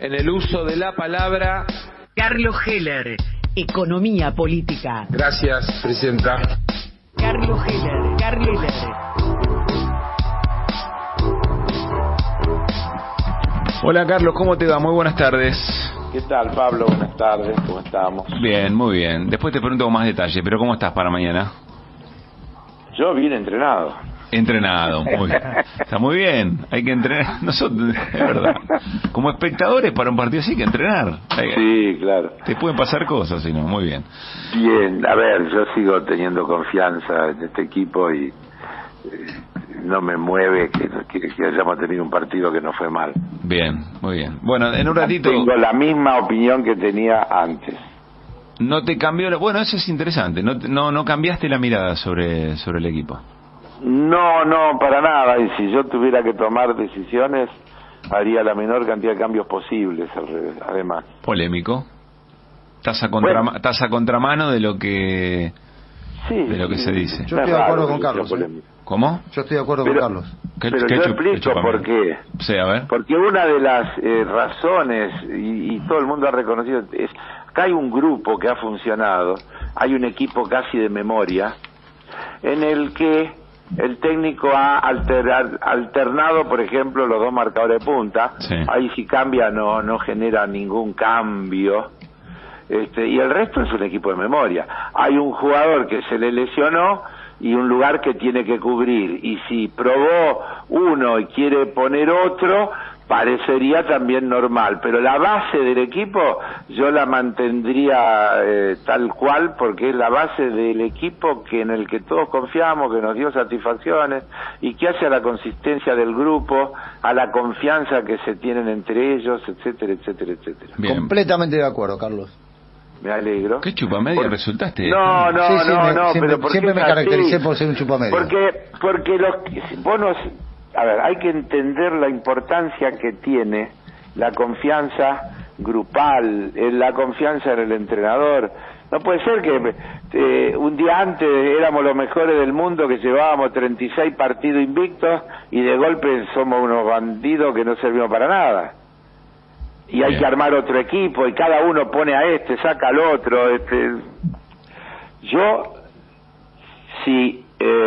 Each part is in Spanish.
en el uso de la palabra. Carlos Heller, Economía Política. Gracias, presidenta. Carlos Heller, Hola Carlos, ¿cómo te va? Muy buenas tardes. ¿Qué tal, Pablo? Buenas tardes, ¿cómo estamos? Bien, muy bien. Después te pregunto con más detalle, pero ¿cómo estás para mañana? Yo bien entrenado. Entrenado, muy bien. Está muy bien, hay que entrenar. Nosotros, es verdad. Como espectadores para un partido así hay que entrenar. Sí, claro. Te pueden pasar cosas, si no, muy bien. Bien, a ver, yo sigo teniendo confianza en este equipo y no me mueve que hayamos tenido un partido que no fue mal. Bien, muy bien. Bueno, en un ratito... Tengo la misma opinión que tenía antes. No te cambió... Bueno, eso es interesante. No cambiaste la mirada sobre el equipo. No, para nada. Y si yo tuviera que tomar decisiones, haría la menor cantidad de cambios posibles, además. Polémico. Estás a contramano de lo que... Sí, de lo que se dice. Yo estoy de acuerdo con Carlos. ¿Cómo? Yo estoy de acuerdo con Carlos. Pero yo explico por qué. Sí, a ver. Porque una de las razones, y todo el mundo ha reconocido, es que hay un grupo que ha funcionado, hay un equipo casi de memoria, en el que el técnico ha alternado, por ejemplo, los dos marcadores de punta. Sí. Ahí si cambia no genera ningún cambio. Y el resto es un equipo de memoria. Hay un jugador que se le lesionó y un lugar que tiene que cubrir, y si probó uno y quiere poner otro, parecería también normal, pero la base del equipo yo la mantendría tal cual, porque es la base del equipo en el que todos confiamos, que nos dio satisfacciones y que hace a la consistencia del grupo, a la confianza que se tienen entre ellos, etcétera, etcétera, etcétera. Bien. Completamente de acuerdo, Carlos. Me alegro. ¿Qué chupamedia resultaste? No, siempre me caractericé por ser un chupamedia. Porque a ver, hay que entender la importancia que tiene la confianza grupal, la confianza en el entrenador. No puede ser que un día antes éramos los mejores del mundo, que llevábamos 36 partidos invictos, y de golpe somos unos bandidos que no servimos para nada. Y hay que armar otro equipo, y cada uno pone a saca al otro. Si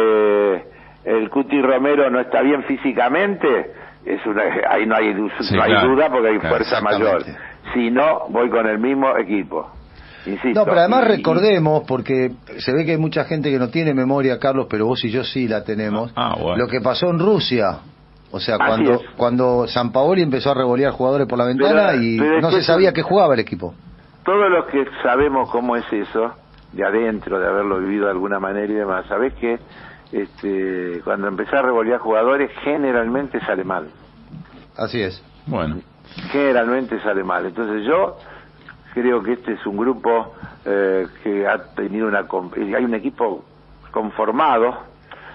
el Cuti Romero no está bien físicamente, ahí no hay duda, porque hay fuerza mayor. Si no, voy con el mismo equipo. Insisto. No, pero además recordemos, porque se ve que hay mucha gente que no tiene memoria, Carlos, pero vos y yo sí la tenemos. Bueno. Lo que pasó en Rusia. O sea, cuando Sampaoli empezó a revolear jugadores por la ventana pero no se sabía que jugaba el equipo. Todos los que sabemos cómo es eso, de adentro, de haberlo vivido de alguna manera y demás, sabés que cuando empezás a revolear jugadores, generalmente sale mal. Así es. Bueno. Generalmente sale mal. Entonces yo creo que este es un grupo que ha tenido hay un equipo conformado,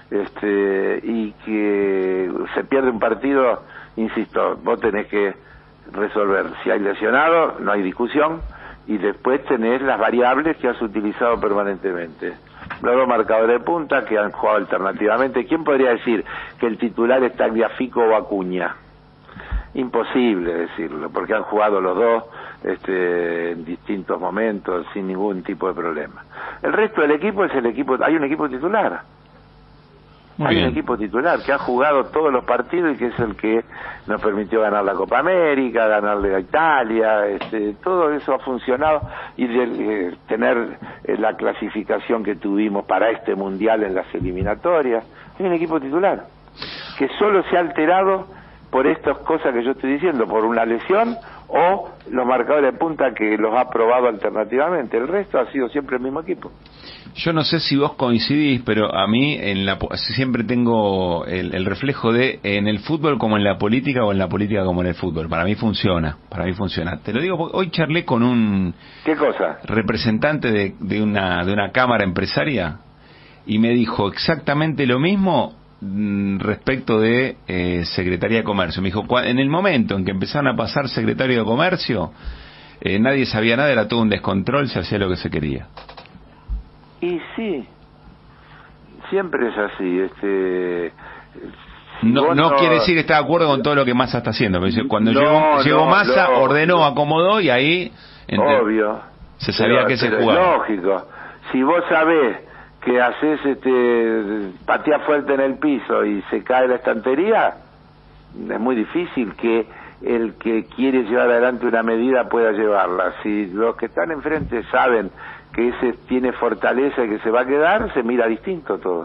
y que se pierde un partido, insisto, vos tenés que resolver. Si hay lesionado, no hay discusión, y después tenés las variables que has utilizado permanentemente. Los dos marcadores de punta que han jugado alternativamente. ¿Quién podría decir que el titular es Tagliafico o Acuña? Imposible decirlo, porque han jugado los dos en distintos momentos sin ningún tipo de problema. El resto del equipo hay un equipo titular. Hay un equipo titular que ha jugado todos los partidos y que es el que nos permitió ganar la Copa América, ganarle a Italia, todo eso ha funcionado, y tener la clasificación que tuvimos para este Mundial en las eliminatorias. Hay un equipo titular que solo se ha alterado por estas cosas que yo estoy diciendo, por una lesión o los marcadores de punta que los ha probado alternativamente. El resto ha sido siempre el mismo equipo. Yo no sé si vos coincidís, pero a mí siempre tengo el reflejo de en el fútbol como en la política, o en la política como en el fútbol. Para mí funciona. Te lo digo porque hoy charlé con un ¿Qué cosa? Representante de una cámara empresaria, y me dijo exactamente lo mismo respecto de Secretaría de Comercio. Me dijo, en el momento en que empezaron a pasar secretario de Comercio, nadie sabía nada, era todo un descontrol, se hacía lo que se quería. Y sí, siempre es así. no quiere decir que está de acuerdo con todo lo que Massa está haciendo. Cuando llegó Massa, ordenó, acomodó y ahí obvio, se sabía que se jugaba. Lógico. Si vos sabés que haces pateás fuerte en el piso y se cae la estantería, es muy difícil que el que quiere llevar adelante una medida pueda llevarla. Si los que están enfrente saben que ese tiene fortaleza y que se va a quedar, se mira distinto todo.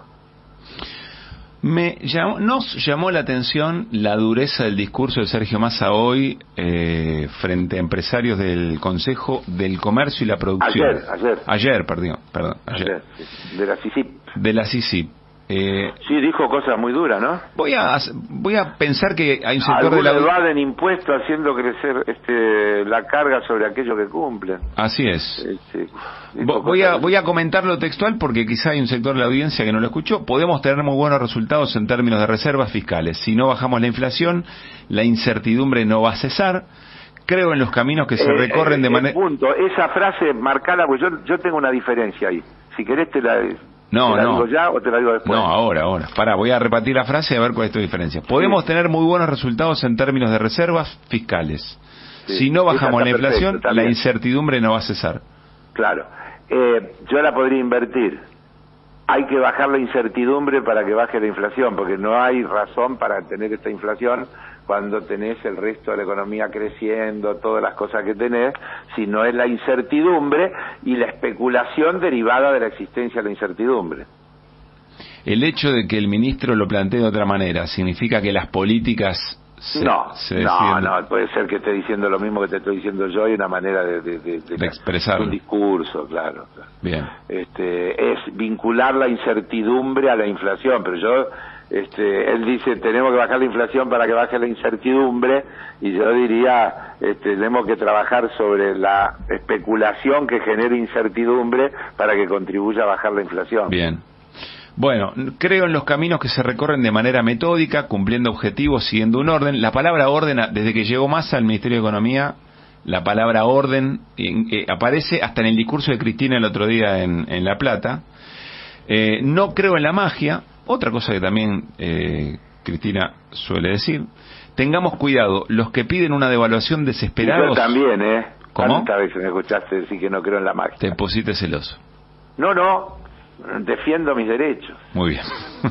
Nos llamó la atención la dureza del discurso de Sergio Massa hoy frente a empresarios del Consejo del Comercio y la Producción. Ayer, perdón. Sí, de la CICIP. De la CICIP. Sí, dijo cosas muy duras, ¿no? Voy a pensar que hay un sector de la evaden impuestos haciendo crecer la carga sobre aquellos que cumplen. Así es. Voy a comentar lo textual porque quizá hay un sector de la audiencia que no lo escuchó. Podemos tener muy buenos resultados en términos de reservas fiscales. Si no bajamos la inflación, la incertidumbre no va a cesar. Creo en los caminos que se recorren de manera... Punto. Esa frase, marcala, porque yo tengo una diferencia ahí. Si querés te la... No. digo ya o te la digo después? No, ahora. Voy a repetir la frase y a ver cuál es tu diferencia. Podemos tener muy buenos resultados en términos de reservas fiscales. Sí. Si no bajamos la inflación, la incertidumbre no va a cesar. Claro. Yo la podría invertir. Hay que bajar la incertidumbre para que baje la inflación, porque no hay razón para tener esta inflación cuando tenés el resto de la economía creciendo, todas las cosas que tenés, si no es la incertidumbre y la especulación derivada de la existencia de la incertidumbre. El hecho de que el ministro lo plantee de otra manera, ¿significa que las políticas no, puede ser que esté diciendo lo mismo que te estoy diciendo yo y una manera de expresarlo. Un discurso, claro. Bien. Es vincular la incertidumbre a la inflación, pero yo... él dice tenemos que bajar la inflación para que baje la incertidumbre y yo diría tenemos que trabajar sobre la especulación que genere incertidumbre para que contribuya a bajar la inflación. Bien. Bueno, creo en los caminos que se recorren de manera metódica, cumpliendo objetivos, siguiendo un orden. La palabra orden, desde que llegó Massa al Ministerio de Economía, la palabra orden aparece hasta en el discurso de Cristina el otro día en La Plata. No creo en la magia. Otra cosa que también Cristina suele decir, tengamos cuidado, los que piden una devaluación desesperados... Yo también, ¿Cómo? ¿Cuántas veces me escuchaste decir que no creo en la magia? Te pusiste celoso. No, defiendo mis derechos. Muy bien.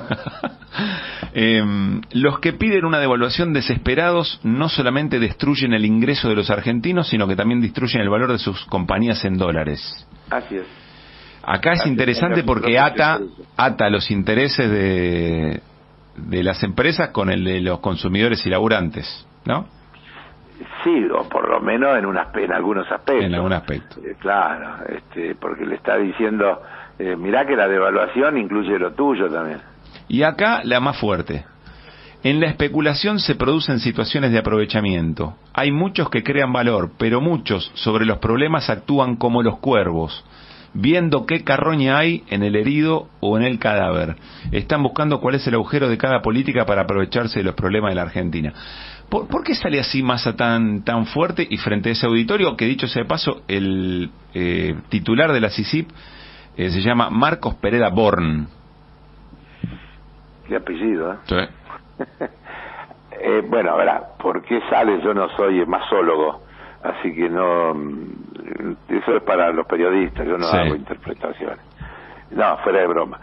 Los que piden una devaluación desesperados no solamente destruyen el ingreso de los argentinos, sino que también destruyen el valor de sus compañías en dólares. Así es. Acá es interesante porque ata los intereses de las empresas con el de los consumidores y laburantes, ¿no? Sí, o por lo menos en algunos aspectos. En algún aspecto. Claro, porque le está diciendo, mirá que la devaluación incluye lo tuyo también. Y acá la más fuerte. En la especulación se producen situaciones de aprovechamiento. Hay muchos que crean valor, pero muchos sobre los problemas actúan como los cuervos, viendo qué carroña hay en el herido o en el cadáver. Están buscando cuál es el agujero de cada política para aprovecharse de los problemas de la Argentina. ¿Por qué sale así Massa tan fuerte y frente a ese auditorio que, dicho sea de paso, el titular de la CICIP se llama Marcos Pereda Born? Qué apellido, ¿eh? Sí. Bueno, a ver, ¿por qué sale? Yo no soy masólogo, así que no... Eso es para los periodistas, yo no hago interpretaciones. No, fuera de broma.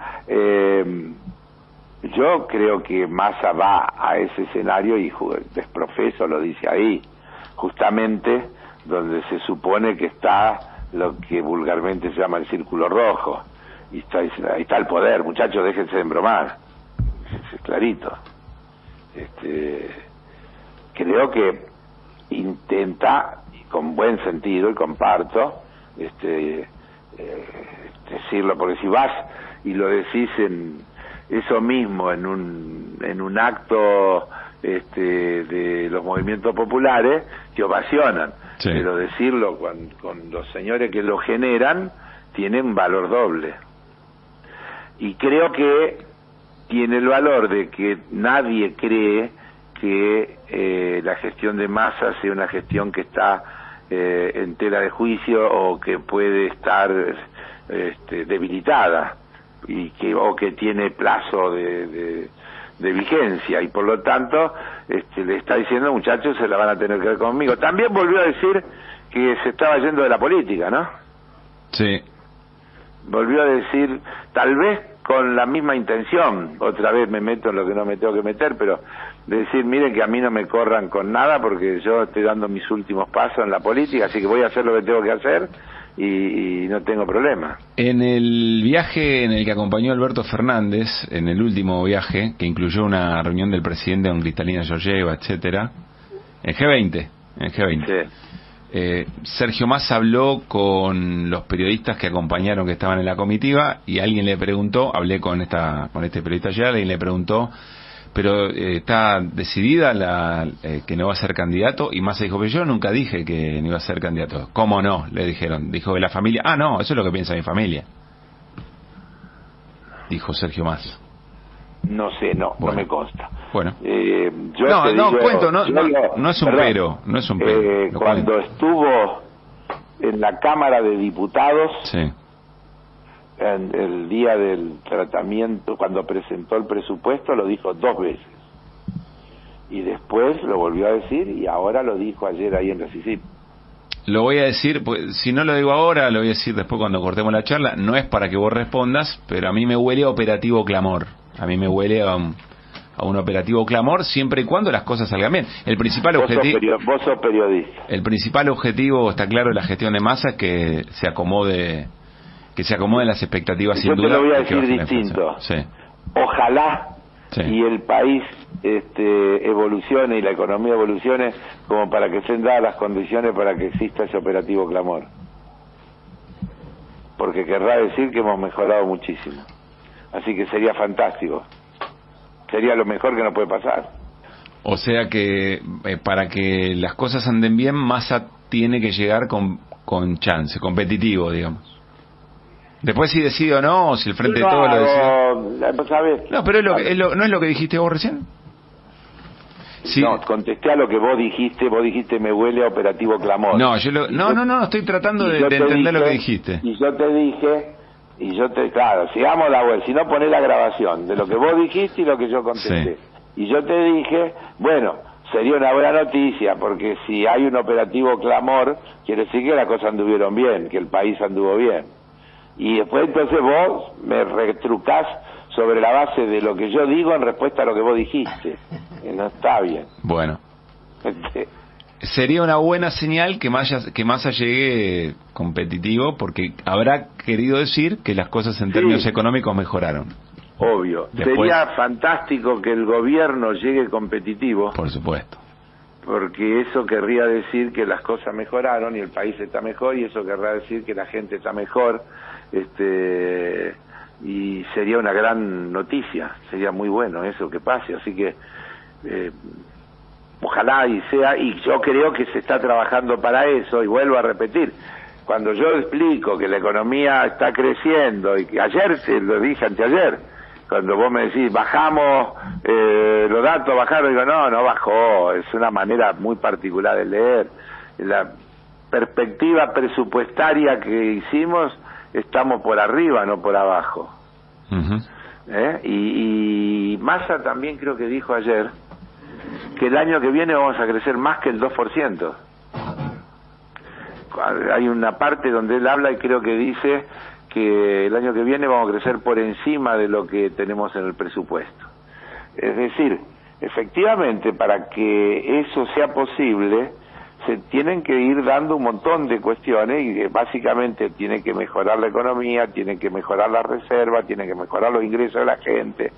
Yo creo que Massa va a ese escenario y desprofeso lo dice ahí, justamente donde se supone que está lo que vulgarmente se llama el círculo rojo. Y ahí está el poder, muchachos, déjense de embromar. Es clarito. Creo que intenta, con buen sentido, y comparto, decirlo, porque si vas y lo decís en eso mismo en un acto de los movimientos populares, te ovacionan. Sí. Pero decirlo con los señores que lo generan tiene un valor doble. Y creo que tiene el valor de que nadie cree que la gestión de Massa sea una gestión que está en tela de juicio o que puede estar debilitada o que tiene plazo de de vigencia, y por lo tanto le está diciendo, muchachos, se la van a tener que ver conmigo. También volvió a decir que se estaba yendo de la política, ¿no? Sí. Volvió a decir, tal vez con la misma intención, otra vez me meto en lo que no me tengo que meter, pero de decir, miren que a mí no me corran con nada porque yo estoy dando mis últimos pasos en la política, así que voy a hacer lo que tengo que hacer y no tengo problema. En el viaje en el que acompañó Alberto Fernández, en el último viaje, que incluyó una reunión del presidente con Cristalina Georgieva, etcétera, en G20, Sí. Sergio Massa habló con los periodistas que acompañaron, que estaban en la comitiva, y alguien le preguntó, hablé con este periodista ayer, alguien le preguntó, pero ¿está decidida que no va a ser candidato? Y Massa dijo, pero yo nunca dije que no iba a ser candidato. ¿Cómo no? Le dijeron. Dijo que la familia, no, eso es lo que piensa mi familia, dijo Sergio Massa. No sé, no me consta. Bueno. Yo no es un perdón, no es un pero. Cuando estuvo en la Cámara de Diputados, sí, en el día del tratamiento, cuando presentó el presupuesto, lo dijo 2 veces. Y después lo volvió a decir, y ahora lo dijo ayer ahí en Recife. Lo voy a decir, pues, si no lo digo ahora, lo voy a decir después cuando cortemos la charla. No es para que vos respondas, pero a mí me huele a operativo clamor. A mí me huele a un operativo clamor, siempre y cuando las cosas salgan bien. El principal objetivo... Vos sos periodista. El principal objetivo, está claro, de la gestión de Massa, es que se acomoden las expectativas, sin duda. Yo te lo voy a decir distinto. Sí. Ojalá sí. Y el país evolucione y la economía evolucione como para que sean dadas las condiciones para que exista ese operativo clamor. Porque querrá decir que hemos mejorado muchísimo. Así que sería fantástico. Sería lo mejor que nos puede pasar. O sea que para que las cosas anden bien, Massa tiene que llegar con chance, competitivo, digamos. Después si decide o no, o si el Frente de Todos lo decide. ¿Sabes? No, pero ¿no es lo que dijiste vos recién? Sí. No, contesté a lo que vos dijiste me huele a operativo clamor. No, no, estoy tratando de entender lo que dijiste. Y yo te dije, claro, sigamos la web, si no ponés la grabación de lo que vos dijiste y lo que yo contesté. Sí. Y yo te dije, bueno, sería una buena noticia, porque si hay un operativo clamor, quiere decir que las cosas anduvieron bien, que el país anduvo bien. Y después entonces vos me retrucás sobre la base de lo que yo digo en respuesta a lo que vos dijiste. No está bien. Bueno. Sería una buena señal que Massa llegue competitivo, porque habrá querido decir que las cosas en términos económicos mejoraron. Obvio. Después, sería fantástico que el gobierno llegue competitivo. Por supuesto. Porque eso querría decir que las cosas mejoraron y el país está mejor, y eso querrá decir que la gente está mejor, y sería una gran noticia, sería muy bueno eso que pase, así que ojalá y sea, y yo creo que se está trabajando para eso, y vuelvo a repetir, cuando yo explico que la economía está creciendo, y que ayer te lo dije, anteayer, cuando vos me decís, bajamos, los datos bajaron, digo, no bajó, es una manera muy particular de leer. La perspectiva presupuestaria que hicimos, estamos por arriba, no por abajo. Uh-huh. Y Massa también creo que dijo ayer que el año que viene vamos a crecer más que el 2%. Hay una parte donde él habla y creo que dice que el año que viene vamos a crecer por encima de lo que tenemos en el presupuesto. Es decir, efectivamente, para que eso sea posible, se tienen que ir dando un montón de cuestiones, y básicamente tiene que mejorar la economía, tiene que mejorar la reserva, tiene que mejorar los ingresos de la gente.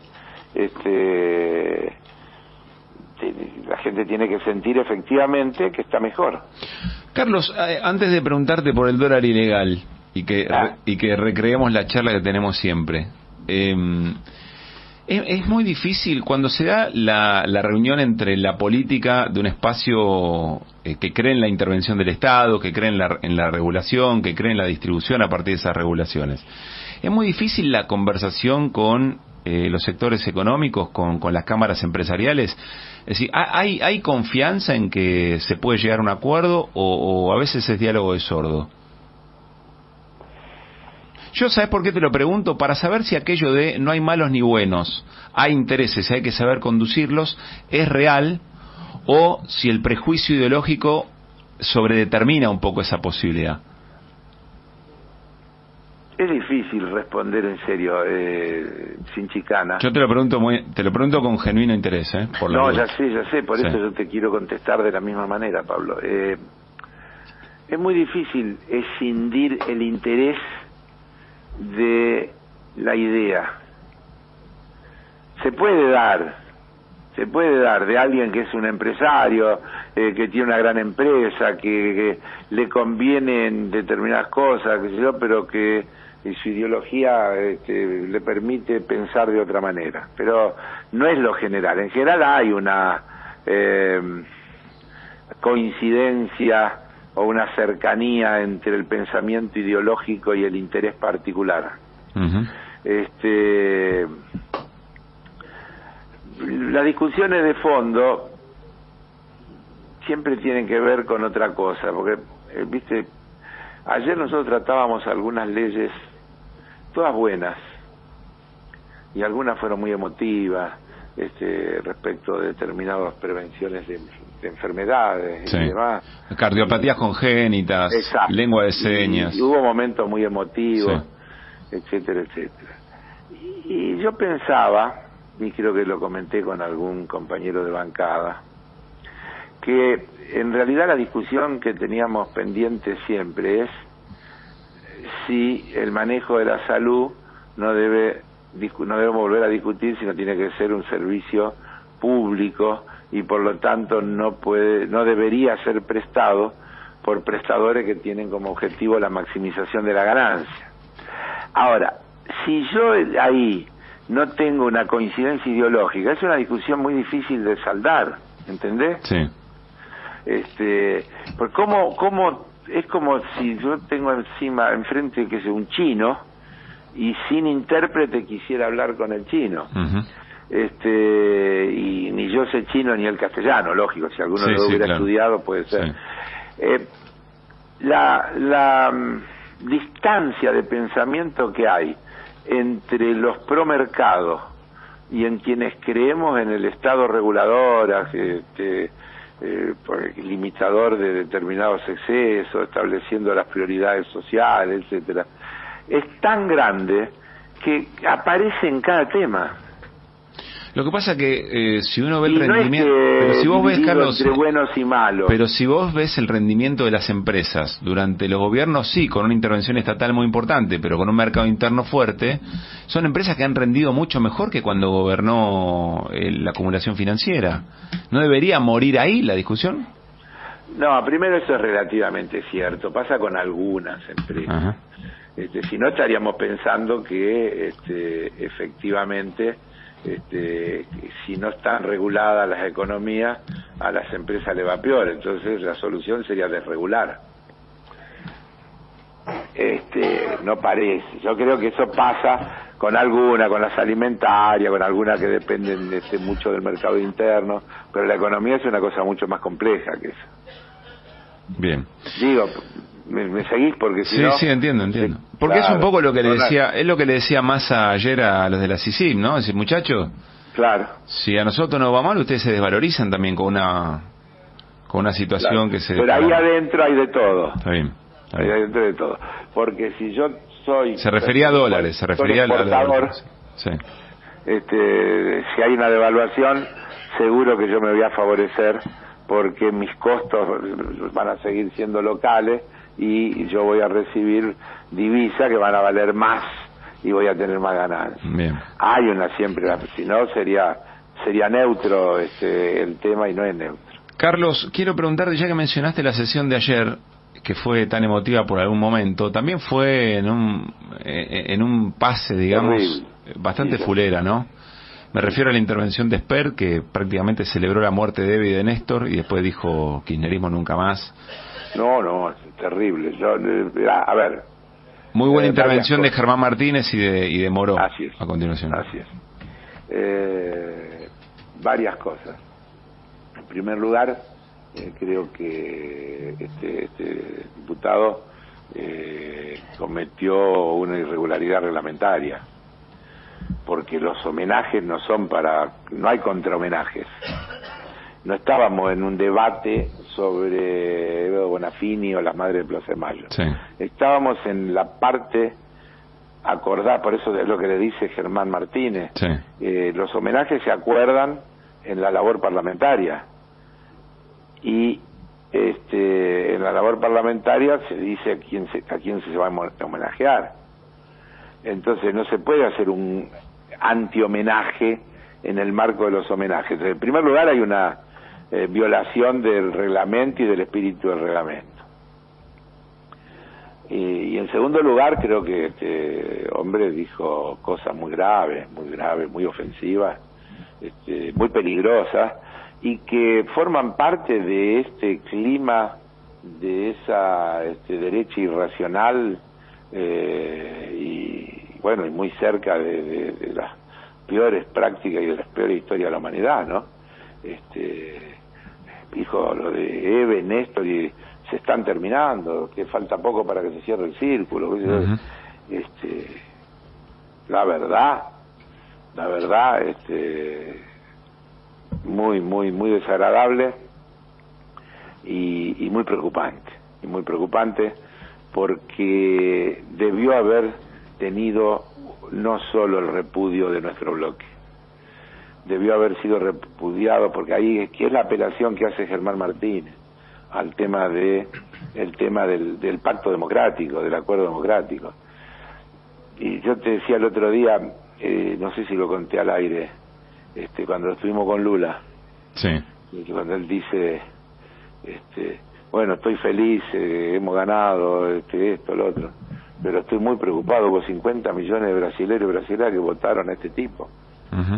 La gente tiene que sentir efectivamente que está mejor. Carlos, antes de preguntarte por el dólar ilegal y que recreemos la charla que tenemos siempre, es muy difícil cuando se da la reunión entre la política de un espacio que cree en la intervención del Estado, que cree en la regulación, que cree en la distribución a partir de esas regulaciones. Es muy difícil la conversación con los sectores económicos, con las cámaras empresariales. Es decir, ¿hay confianza en que se puede llegar a un acuerdo o a veces es diálogo de sordo? Yo, ¿sabes por qué te lo pregunto? Para saber si aquello de no hay malos ni buenos, hay intereses, hay que saber conducirlos, es real, o si el prejuicio ideológico sobredetermina un poco esa posibilidad. Es difícil responder en serio, sin chicana. Yo te lo pregunto con genuino interés, por la No, duda. ya sé, por eso yo te quiero contestar de la misma manera, Pablo. Es muy difícil escindir el interés de la idea. Se puede dar de alguien que es un empresario, que tiene una gran empresa, que le convienen determinadas cosas, qué sé yo, pero que su ideología le permite pensar de otra manera. Pero no es lo general. En general hay una coincidencia o una cercanía entre el pensamiento ideológico y el interés particular. Uh-huh. Las discusiones de fondo siempre tienen que ver con otra cosa, porque, viste, ayer nosotros tratábamos algunas leyes, todas buenas, y algunas fueron muy emotivas, respecto de determinadas prevenciones de enfermedades, sí, y demás. Cardiopatías congénitas, exacto, lengua de señas. Y hubo momentos muy emotivos, sí, etcétera, etcétera. Y yo pensaba, y creo que lo comenté con algún compañero de bancada, que en realidad la discusión que teníamos pendiente siempre es si el manejo de la salud no debemos volver a discutir si no tiene que ser un servicio público y por lo tanto no debería ser prestado por prestadores que tienen como objetivo la maximización de la ganancia. Ahora, si yo ahí no tengo una coincidencia ideológica, es una discusión muy difícil de saldar, ¿entendés? Sí. Pues cómo es como si yo tengo enfrente que es un chino y sin intérprete quisiera hablar con el chino. Uh-huh. Y ni yo sé chino ni el castellano, lógico, si alguno lo hubiera estudiado puede ser. Sí. La distancia de pensamiento que hay entre los promercados y en quienes creemos en el Estado regulador, limitador de determinados excesos, estableciendo las prioridades sociales, etcétera, es tan grande que aparece en cada tema. Lo que pasa que si uno ve el y rendimiento, no es pero si vos ves, Carlos, entre buenos y malos. Pero si vos ves el rendimiento de las empresas durante los gobiernos, sí, con una intervención estatal muy importante, pero con un mercado interno fuerte, son empresas que han rendido mucho mejor que cuando gobernó la acumulación financiera. ¿No debería morir ahí la discusión? No, primero eso es relativamente cierto, pasa con algunas empresas. Ajá. Si no estaríamos pensando que efectivamente si no están reguladas las economías, a las empresas le va peor, entonces la solución sería desregular. No parece, yo creo que eso pasa con algunas, con las alimentarias, con algunas que dependen mucho del mercado interno, pero la economía es una cosa mucho más compleja que eso. Bien. Digo, ¿me seguís? Porque si sí, no... Sí, entiendo. Porque claro, es un poco lo que le decía Massa ayer a los de la CICIM, ¿no? Decir, muchachos, claro, si a nosotros nos va mal, ustedes se desvalorizan también con una situación claro, que se... Pero ahí adentro hay de todo. Está bien. Ahí adentro hay de todo. Porque si yo soy... Se refería a dólares, se refería a dólares. Sí. Si hay una devaluación, seguro que yo me voy a favorecer porque mis costos van a seguir siendo locales y yo voy a recibir divisas que van a valer más y voy a tener más ganancias. Bien. Hay una siempre, si no sería neutro el tema y no es neutro. Carlos, quiero preguntarte, ya que mencionaste la sesión de ayer, que fue tan emotiva por algún momento, también fue en un pase, digamos, horrible, bastante fulera, ¿no? Me refiero a la intervención de Esper, que prácticamente celebró la muerte de Evo y de Néstor y después dijo kirchnerismo nunca más. No, es terrible. A ver. Muy buena intervención de Germán Martínez y de Moró. Así es. A continuación. Así es. Varias cosas. En primer lugar, creo que este diputado cometió una irregularidad reglamentaria, porque los homenajes no hay contrahomenajes. No estábamos en un debate sobre Edo Bonafini o las Madres de Plaza de Mayo. Sí. Estábamos en la parte acordada, por eso es lo que le dice Germán Martínez. Sí. Los homenajes se acuerdan en la labor parlamentaria, y en la labor parlamentaria se dice a quién se va a homenajear. Entonces no se puede hacer un anti-homenaje en el marco de los homenajes. En primer lugar, hay una violación del reglamento y del espíritu del reglamento. Y en segundo lugar, creo que este hombre dijo cosas muy graves, muy ofensivas, muy peligrosas, y que forman parte de este clima, de esa derecha irracional, y bueno, y muy cerca de las peores prácticas y de las peores historias de la humanidad, ¿no? Dijo lo de Eve, Néstor, y se están terminando, que falta poco para que se cierre el círculo. Uh-huh. La verdad, muy desagradable y muy preocupante, porque debió haber tenido no solo el repudio de nuestro bloque, debió haber sido repudiado, porque ahí que es la apelación que hace Germán Martínez al tema del del pacto democrático, del acuerdo democrático. Y yo te decía el otro día, no sé si lo conté al aire, cuando estuvimos con Lula, sí, cuando él dice, bueno, estoy feliz, hemos ganado, esto, lo otro, pero estoy muy preocupado por 50 millones de brasileños y brasileñas que votaron a este tipo. Uh-huh.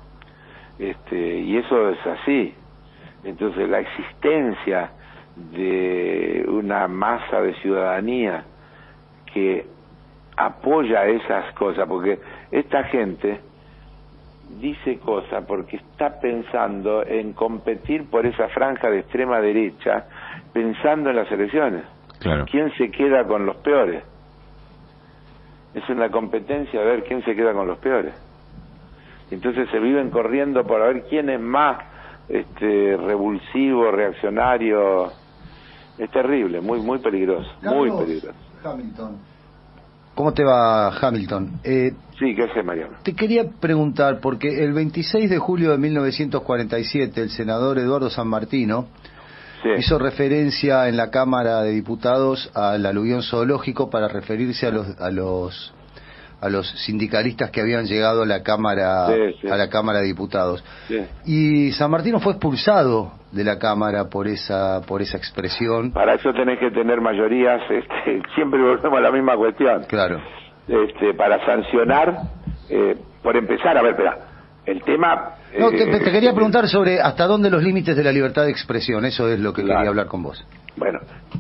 Y eso es así. Entonces la existencia de una masa de ciudadanía que apoya esas cosas, porque esta gente dice cosas porque está pensando en competir por esa franja de extrema derecha, pensando en las elecciones. Claro. ¿Quién se queda con los peores? Es una competencia a ver quién se queda con los peores. Entonces se viven corriendo por ver quién es más revulsivo, reaccionario. Es terrible, muy peligroso, Carlos, muy peligroso. Hamilton. ¿Cómo te va, Hamilton? Sí, ¿qué haces, Mariano? Te quería preguntar, porque el 26 de julio de 1947 el senador Eduardo San Martino hizo referencia en la Cámara de Diputados al aluvión zoológico para referirse a los sindicalistas que habían llegado a la Cámara a la Cámara de Diputados. Sí. Y San Martino fue expulsado de la Cámara por esa expresión. Para eso tenés que tener mayorías, siempre volvemos a la misma cuestión. Claro. Para sancionar, por empezar, a ver, espera, el tema... No, te quería preguntar sobre hasta dónde los límites de la libertad de expresión, eso es lo que quería hablar con vos. Bueno,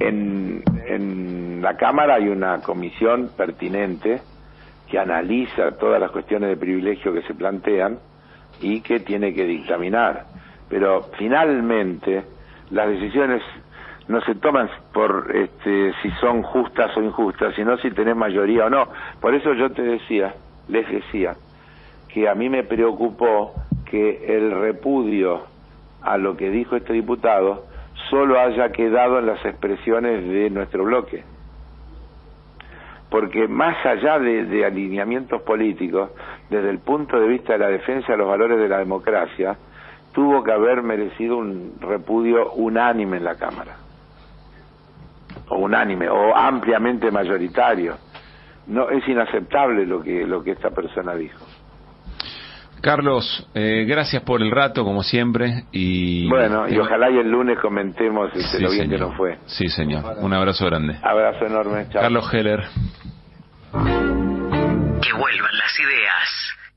en la Cámara hay una comisión pertinente que analiza todas las cuestiones de privilegio que se plantean y que tiene que dictaminar. Pero finalmente las decisiones no se toman por si son justas o injustas, sino si tenés mayoría o no. Por eso yo les decía, que a mí me preocupó que el repudio a lo que dijo este diputado solo haya quedado en las expresiones de nuestro bloque. Porque más allá de alineamientos políticos, desde el punto de vista de la defensa de los valores de la democracia, tuvo que haber merecido un repudio unánime en la Cámara. O ampliamente mayoritario. No, es inaceptable lo que esta persona dijo. Carlos, gracias por el rato, como siempre. Y bueno, y ojalá y el lunes comentemos lo bien que nos fue. Sí, señor. Un abrazo grande. Abrazo enorme. Chao. Carlos Heller. Que vuelvan las ideas.